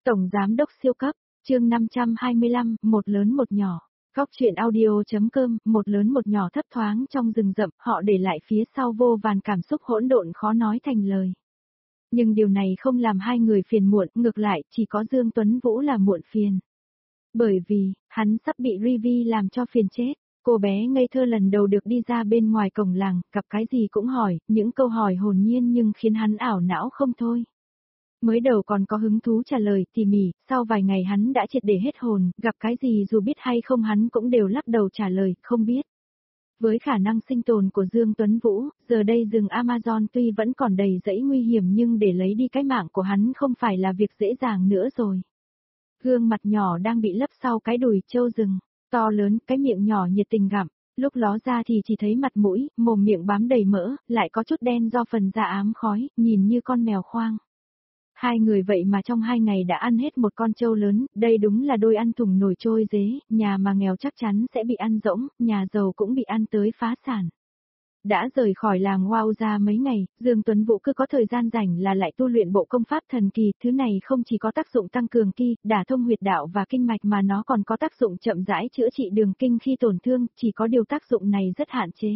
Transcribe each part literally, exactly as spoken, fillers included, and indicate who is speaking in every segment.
Speaker 1: Tổng Giám đốc siêu cấp, chương năm trăm hai mươi lăm, một lớn một nhỏ. Góc truyện audio.com, một lớn một nhỏ thấp thoáng trong rừng rậm, họ để lại phía sau vô vàn cảm xúc hỗn độn khó nói thành lời. Nhưng điều này không làm hai người phiền muộn, ngược lại, chỉ có Dương Tuấn Vũ là muộn phiền. Bởi vì, hắn sắp bị Rivi làm cho phiền chết. Cô bé ngây thơ lần đầu được đi ra bên ngoài cổng làng, gặp cái gì cũng hỏi, những câu hỏi hồn nhiên nhưng khiến hắn ảo não không thôi. Mới đầu còn có hứng thú trả lời tỉ mỉ, sau vài ngày hắn đã triệt để hết hồn, gặp cái gì dù biết hay không hắn cũng đều lắc đầu trả lời, không biết. Với khả năng sinh tồn của Dương Tuấn Vũ, giờ đây rừng Amazon tuy vẫn còn đầy rẫy nguy hiểm nhưng để lấy đi cái mạng của hắn không phải là việc dễ dàng nữa rồi. Gương mặt nhỏ đang bị lấp sau cái đùi trâu rừng, to lớn, cái miệng nhỏ nhiệt tình gặm, lúc ló ra thì chỉ thấy mặt mũi, mồm miệng bám đầy mỡ, lại có chút đen do phần da ám khói, nhìn như con mèo khoang. Hai người vậy mà trong hai ngày đã ăn hết một con trâu lớn, đây đúng là đôi ăn thùng nổi trôi dế, nhà mà nghèo chắc chắn sẽ bị ăn rỗng, nhà giàu cũng bị ăn tới phá sản. Đã rời khỏi làng Wow ra mấy ngày, Dương Tuấn Vũ cứ có thời gian rảnh là lại tu luyện bộ công pháp thần kỳ, thứ này không chỉ có tác dụng tăng cường ki, đả thông huyệt đạo và kinh mạch mà nó còn có tác dụng chậm rãi chữa trị đường kinh khi tổn thương, chỉ có điều tác dụng này rất hạn chế.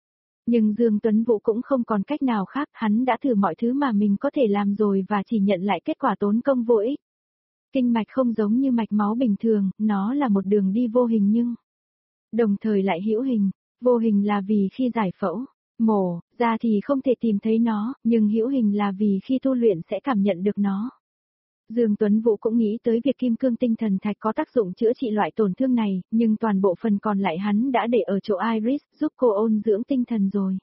Speaker 1: Nhưng Dương Tuấn Vũ cũng không còn cách nào khác, hắn đã thử mọi thứ mà mình có thể làm rồi và chỉ nhận lại kết quả tốn công vô ích. Kinh mạch không giống như mạch máu bình thường, nó là một đường đi vô hình nhưng đồng thời lại hữu hình. Vô hình là vì khi giải phẫu, mổ, ra thì không thể tìm thấy nó, nhưng hữu hình là vì khi tu luyện sẽ cảm nhận được nó. Dương Tuấn Vũ cũng nghĩ tới việc kim cương tinh thần thạch có tác dụng chữa trị loại tổn thương này, nhưng toàn bộ phần còn lại hắn đã để ở chỗ Iris giúp cô ôn dưỡng tinh thần rồi.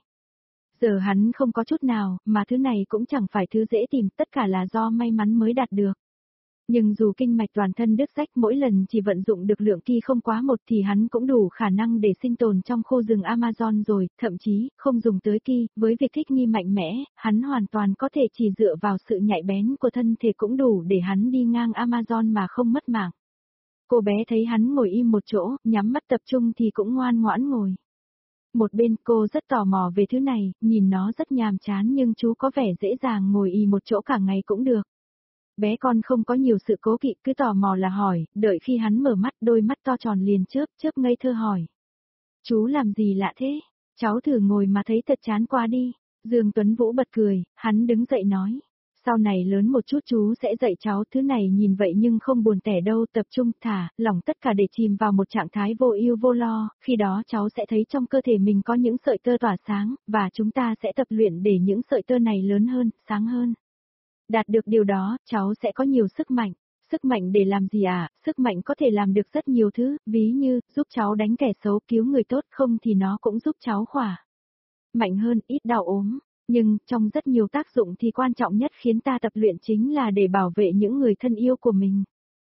Speaker 1: Giờ hắn không có chút nào, mà thứ này cũng chẳng phải thứ dễ tìm, tất cả là do may mắn mới đạt được. Nhưng dù kinh mạch toàn thân đứt rách mỗi lần chỉ vận dụng được lượng ki không quá một thì hắn cũng đủ khả năng để sinh tồn trong khu rừng Amazon rồi, thậm chí, không dùng tới ki, với việc thích nghi mạnh mẽ, hắn hoàn toàn có thể chỉ dựa vào sự nhạy bén của thân thể cũng đủ để hắn đi ngang Amazon mà không mất mạng. Cô bé thấy hắn ngồi im một chỗ, nhắm mắt tập trung thì cũng ngoan ngoãn ngồi. Một bên cô rất tò mò về thứ này, nhìn nó rất nhàm chán nhưng chú có vẻ dễ dàng ngồi y một chỗ cả ngày cũng được. Bé con không có nhiều sự cố kỵ, cứ tò mò là hỏi, đợi khi hắn mở mắt đôi mắt to tròn liền chớp chớp ngây thơ hỏi. Chú làm gì lạ thế? Cháu thử ngồi mà thấy thật chán quá đi. Dương Tuấn Vũ bật cười, hắn đứng dậy nói. Sau này lớn một chút chú sẽ dạy cháu, thứ này nhìn vậy nhưng không buồn tẻ đâu, tập trung thả, lỏng tất cả để chìm vào một trạng thái vô ưu vô lo, khi đó cháu sẽ thấy trong cơ thể mình có những sợi tơ tỏa sáng, và chúng ta sẽ tập luyện để những sợi tơ này lớn hơn, sáng hơn. Đạt được điều đó, cháu sẽ có nhiều sức mạnh. Sức mạnh để làm gì à? Sức mạnh có thể làm được rất nhiều thứ, ví như, giúp cháu đánh kẻ xấu, cứu người tốt, không thì nó cũng giúp cháu khỏe mạnh hơn, ít đau ốm. Nhưng, trong rất nhiều tác dụng thì quan trọng nhất khiến ta tập luyện chính là để bảo vệ những người thân yêu của mình.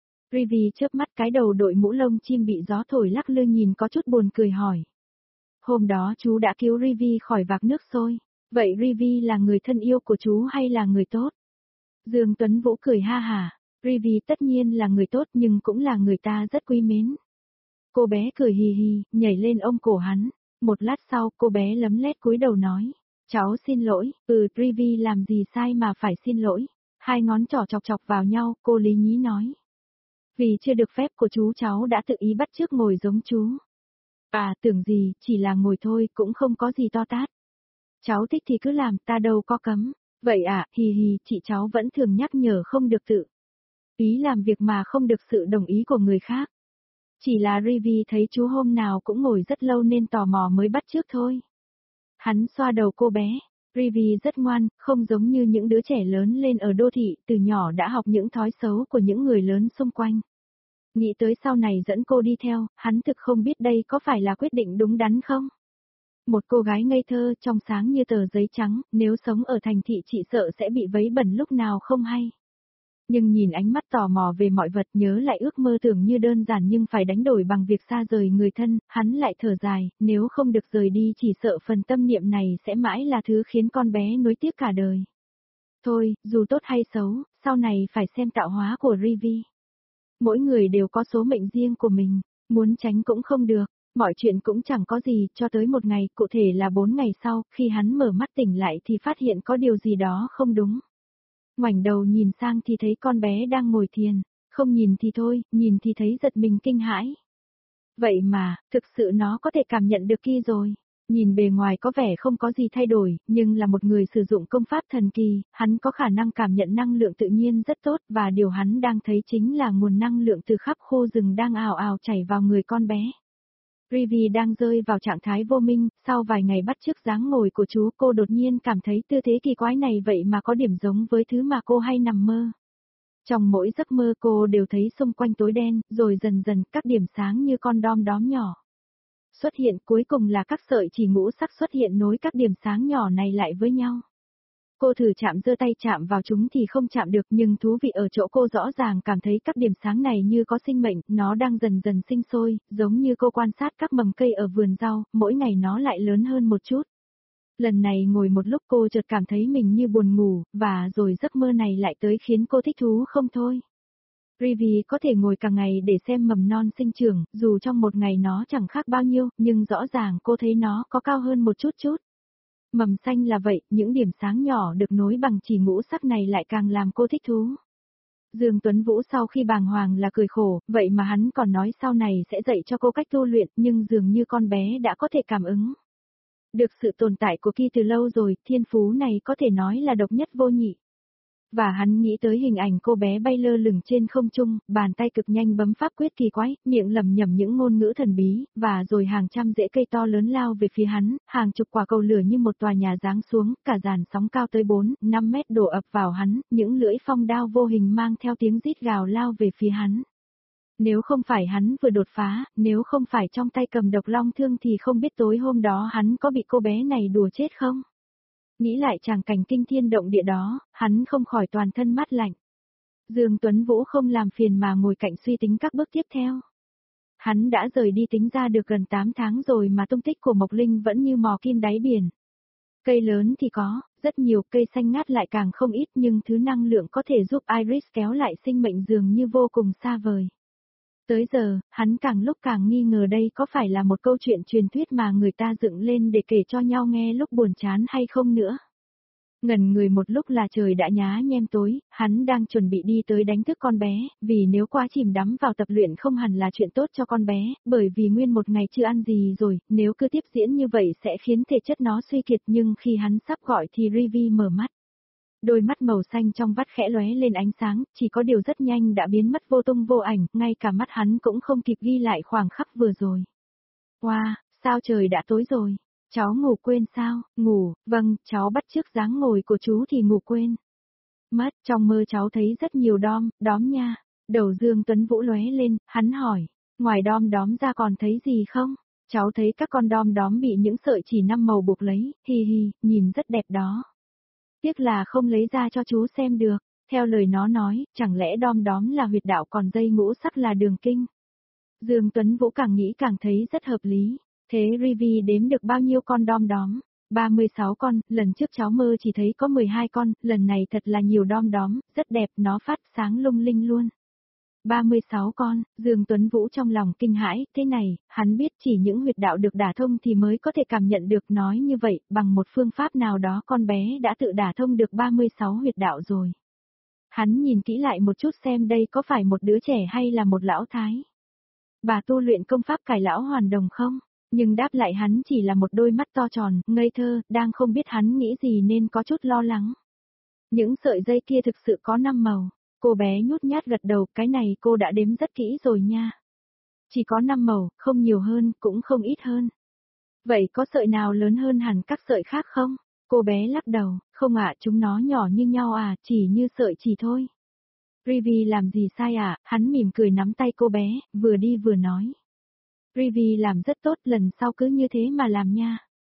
Speaker 1: Rivi chớp mắt, cái đầu đội mũ lông chim bị gió thổi lắc lư nhìn có chút buồn cười hỏi. Hôm đó chú đã cứu Rivi khỏi vạc nước sôi. Vậy Rivi là người thân yêu của chú hay là người tốt? Dương Tuấn Vũ cười ha hả, Rivi tất nhiên là người tốt nhưng cũng là người ta rất quý mến. Cô bé cười hì hì, nhảy lên ôm cổ hắn. Một lát sau, cô bé lấm lét cúi đầu nói. Cháu xin lỗi, ừ, Rivi làm gì sai mà phải xin lỗi. Hai ngón trỏ chọc chọc vào nhau, cô lý nhí nói. Vì chưa được phép của chú cháu đã tự ý bắt chước ngồi giống chú. À, tưởng gì, chỉ là ngồi thôi, cũng không có gì to tát. Cháu thích thì cứ làm, ta đâu có cấm. Vậy à, hì hì, chị cháu vẫn thường nhắc nhở không được tự ý làm việc mà không được sự đồng ý của người khác. Chỉ là Rivi thấy chú hôm nào cũng ngồi rất lâu nên tò mò mới bắt chước thôi. Hắn xoa đầu cô bé, Rivi rất ngoan, không giống như những đứa trẻ lớn lên ở đô thị, từ nhỏ đã học những thói xấu của những người lớn xung quanh. Nghĩ tới sau này dẫn cô đi theo, hắn thực không biết đây có phải là quyết định đúng đắn không? Một cô gái ngây thơ trong sáng như tờ giấy trắng, nếu sống ở thành thị chị sợ sẽ bị vấy bẩn lúc nào không hay. Nhưng nhìn ánh mắt tò mò về mọi vật, nhớ lại ước mơ tưởng như đơn giản nhưng phải đánh đổi bằng việc xa rời người thân, hắn lại thở dài, nếu không được rời đi chỉ sợ phần tâm niệm này sẽ mãi là thứ khiến con bé nuối tiếc cả đời. Thôi, dù tốt hay xấu, sau này phải xem tạo hóa của Rivi. Mỗi người đều có số mệnh riêng của mình, muốn tránh cũng không được. Mọi chuyện cũng chẳng có gì, cho tới một ngày, cụ thể là bốn ngày sau, khi hắn mở mắt tỉnh lại thì phát hiện có điều gì đó không đúng. Ngoảnh đầu nhìn sang thì thấy con bé đang ngồi thiền. Không nhìn thì thôi, nhìn thì thấy giật mình kinh hãi. Vậy mà, thực sự nó có thể cảm nhận được kia rồi. Nhìn bề ngoài có vẻ không có gì thay đổi, nhưng là một người sử dụng công pháp thần kỳ, hắn có khả năng cảm nhận năng lượng tự nhiên rất tốt và điều hắn đang thấy chính là nguồn năng lượng từ khắp khu rừng đang ào ào chảy vào người con bé. Rivi đang rơi vào trạng thái vô minh, sau vài ngày bắt chước dáng ngồi của chú cô đột nhiên cảm thấy tư thế kỳ quái này vậy mà có điểm giống với thứ mà cô hay nằm mơ. Trong mỗi giấc mơ cô đều thấy xung quanh tối đen, rồi dần dần các điểm sáng như con đom đóm nhỏ xuất hiện, cuối cùng là các sợi chỉ ngũ sắc xuất hiện nối các điểm sáng nhỏ này lại với nhau. Cô thử chạm giơ tay chạm vào chúng thì không chạm được, nhưng thú vị ở chỗ cô rõ ràng cảm thấy các điểm sáng này như có sinh mệnh, nó đang dần dần sinh sôi, giống như cô quan sát các mầm cây ở vườn rau, mỗi ngày nó lại lớn hơn một chút. Lần này ngồi một lúc cô chợt cảm thấy mình như buồn ngủ, và rồi giấc mơ này lại tới khiến cô thích thú không thôi. Rivi có thể ngồi cả ngày để xem mầm non sinh trưởng, dù trong một ngày nó chẳng khác bao nhiêu, nhưng rõ ràng cô thấy nó có cao hơn một chút chút. Mầm xanh là vậy, những điểm sáng nhỏ được nối bằng chỉ ngũ sắc này lại càng làm cô thích thú. Dương Tuấn Vũ sau khi bàng hoàng là cười khổ, vậy mà hắn còn nói sau này sẽ dạy cho cô cách tu luyện, nhưng dường như con bé đã có thể cảm ứng được sự tồn tại của Ki từ lâu rồi, thiên phú này có thể nói là độc nhất vô nhị. Và hắn nghĩ tới hình ảnh cô bé bay lơ lửng trên không trung, bàn tay cực nhanh bấm pháp quyết kỳ quái, miệng lẩm nhẩm những ngôn ngữ thần bí, và rồi hàng trăm rễ cây to lớn lao về phía hắn, hàng chục quả cầu lửa như một tòa nhà giáng xuống, cả dàn sóng cao tới bốn, năm mét đổ ập vào hắn, những lưỡi phong đao vô hình mang theo tiếng rít gào lao về phía hắn. Nếu không phải hắn vừa đột phá, nếu không phải trong tay cầm độc long thương thì không biết tối hôm đó hắn có bị cô bé này đùa chết không? Nghĩ lại tràng cảnh kinh thiên động địa đó, hắn không khỏi toàn thân mát lạnh. Dương Tuấn Vũ không làm phiền mà ngồi cạnh suy tính các bước tiếp theo. Hắn đã rời đi tính ra được gần tám tháng rồi mà tung tích của Mộc Linh vẫn như mò kim đáy biển. Cây lớn thì có, rất nhiều, cây xanh ngát lại càng không ít, nhưng thứ năng lượng có thể giúp Iris kéo lại sinh mệnh dường như vô cùng xa vời. Tới giờ, hắn càng lúc càng nghi ngờ đây có phải là một câu chuyện truyền thuyết mà người ta dựng lên để kể cho nhau nghe lúc buồn chán hay không nữa. Ngần người một lúc là trời đã nhá nhem tối, hắn đang chuẩn bị đi tới đánh thức con bé, vì nếu quá chìm đắm vào tập luyện không hẳn là chuyện tốt cho con bé, bởi vì nguyên một ngày chưa ăn gì rồi, nếu cứ tiếp diễn như vậy sẽ khiến thể chất nó suy kiệt, nhưng khi hắn sắp gọi thì Rivi mở mắt. Đôi mắt màu xanh trong vắt khẽ lóe lên ánh sáng, chỉ có điều rất nhanh đã biến mất vô tung vô ảnh, ngay cả mắt hắn cũng không kịp ghi lại khoảng khắc vừa rồi. Wow, sao trời đã tối rồi? Cháu ngủ quên sao? Ngủ, vâng, cháu bắt chước dáng ngồi của chú thì ngủ quên. Mất, trong mơ cháu thấy rất nhiều đom, đóm nha. Đầu Dương Tuấn Vũ lóe lên, hắn hỏi, ngoài đom đóm ra còn thấy gì không? Cháu thấy các con đom đóm bị những sợi chỉ năm màu buộc lấy, hi hi, nhìn rất đẹp đó. Tiếc là không lấy ra cho chú xem được, theo lời nó nói, chẳng lẽ đom đóm là huyệt đạo còn dây ngũ sắc là đường kinh. Dương Tuấn Vũ càng nghĩ càng thấy rất hợp lý, thế Rivi đếm được bao nhiêu con đom đóm? ba mươi sáu con, lần trước cháu mơ chỉ thấy có mười hai con, lần này thật là nhiều đom đóm, rất đẹp, nó phát sáng lung linh luôn. ba mươi sáu con, Dương Tuấn Vũ trong lòng kinh hãi, thế này, hắn biết chỉ những huyệt đạo được đả thông thì mới có thể cảm nhận được, nói như vậy, bằng một phương pháp nào đó con bé đã tự đả thông được ba mươi sáu huyệt đạo rồi. Hắn nhìn kỹ lại một chút xem đây có phải một đứa trẻ hay là một lão thái. Bà tu luyện công pháp cải lão hoàn đồng không? Nhưng đáp lại hắn chỉ là một đôi mắt to tròn, ngây thơ, đang không biết hắn nghĩ gì nên có chút lo lắng. Những sợi dây kia thực sự có năm màu. Cô bé nhút nhát gật đầu, cái này cô đã đếm rất kỹ rồi nha. Chỉ có năm màu, không nhiều hơn, cũng không ít hơn. Vậy có sợi nào lớn hơn hẳn các sợi khác không? Cô bé lắc đầu, không ạ, chúng nó nhỏ như nhau à, chỉ như sợi chỉ thôi. Rivi làm gì sai à, hắn mỉm cười nắm tay cô bé, vừa đi vừa nói. Rivi làm rất tốt, lần sau cứ như thế mà làm nha.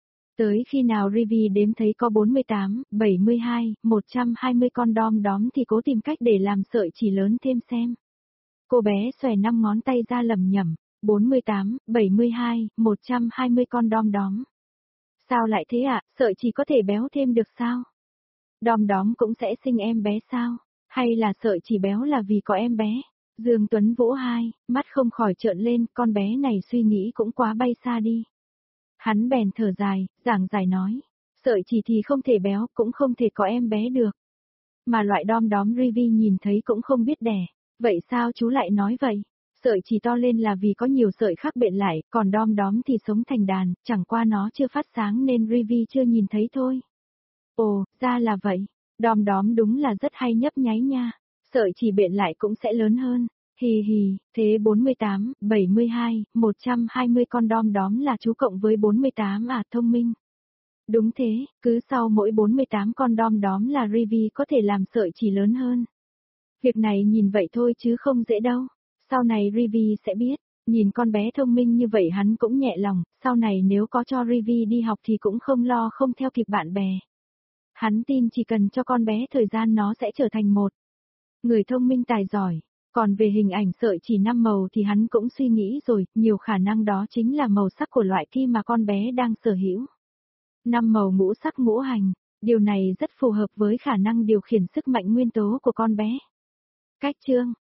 Speaker 1: Tới khi nào Rivi đếm thấy có bốn mươi tám, bảy mươi hai, một trăm hai mươi con đom đóm thì cố tìm cách để làm sợi chỉ lớn thêm xem. Cô bé xòe năm ngón tay ra lầm nhầm, bốn mươi tám, bảy mươi hai, một trăm hai mươi con đom đóm. Sao lại thế ạ, à? Sợi chỉ có thể béo thêm được sao? Đom đóm cũng sẽ sinh em bé sao? Hay là sợi chỉ béo là vì có em bé? Dương Tuấn Vũ hai, mắt không khỏi trợn lên, con bé này suy nghĩ cũng quá bay xa đi. Hắn bèn thở dài, giảng giải nói, sợi chỉ thì không thể béo, cũng không thể có em bé được. Mà loại đom đóm Rivi nhìn thấy cũng không biết đẻ, Vậy sao chú lại nói vậy? Sợi chỉ to lên là vì có nhiều sợi khác bệnh lại, còn đom đóm thì sống thành đàn, chẳng qua nó chưa phát sáng nên Rivi chưa nhìn thấy thôi. Ồ, ra là vậy. Đom đóm đúng là rất hay nhấp nháy nha. Sợi chỉ bệnh lại cũng sẽ lớn hơn. Hì hì, thế bốn mươi tám, bảy mươi hai, một trăm hai mươi con đom đóm là chú cộng với bốn mươi tám à, thông minh. Đúng thế, cứ sau mỗi bốn mươi tám con đom đóm là Rivi có thể làm sợi chỉ lớn hơn. Việc này nhìn vậy thôi chứ không dễ đâu. Sau này Rivi sẽ biết, nhìn con bé thông minh như vậy hắn cũng nhẹ lòng, sau này nếu có cho Rivi đi học thì cũng không lo không theo kịp bạn bè. Hắn tin chỉ cần cho con bé thời gian nó sẽ trở thành một người thông minh tài giỏi. Còn về hình ảnh sợi chỉ năm màu thì hắn cũng suy nghĩ rồi, nhiều khả năng đó chính là màu sắc của loại kim mà con bé đang sở hữu. Năm màu ngũ sắc ngũ hành, điều này rất phù hợp với khả năng điều khiển sức mạnh nguyên tố của con bé. Cách chương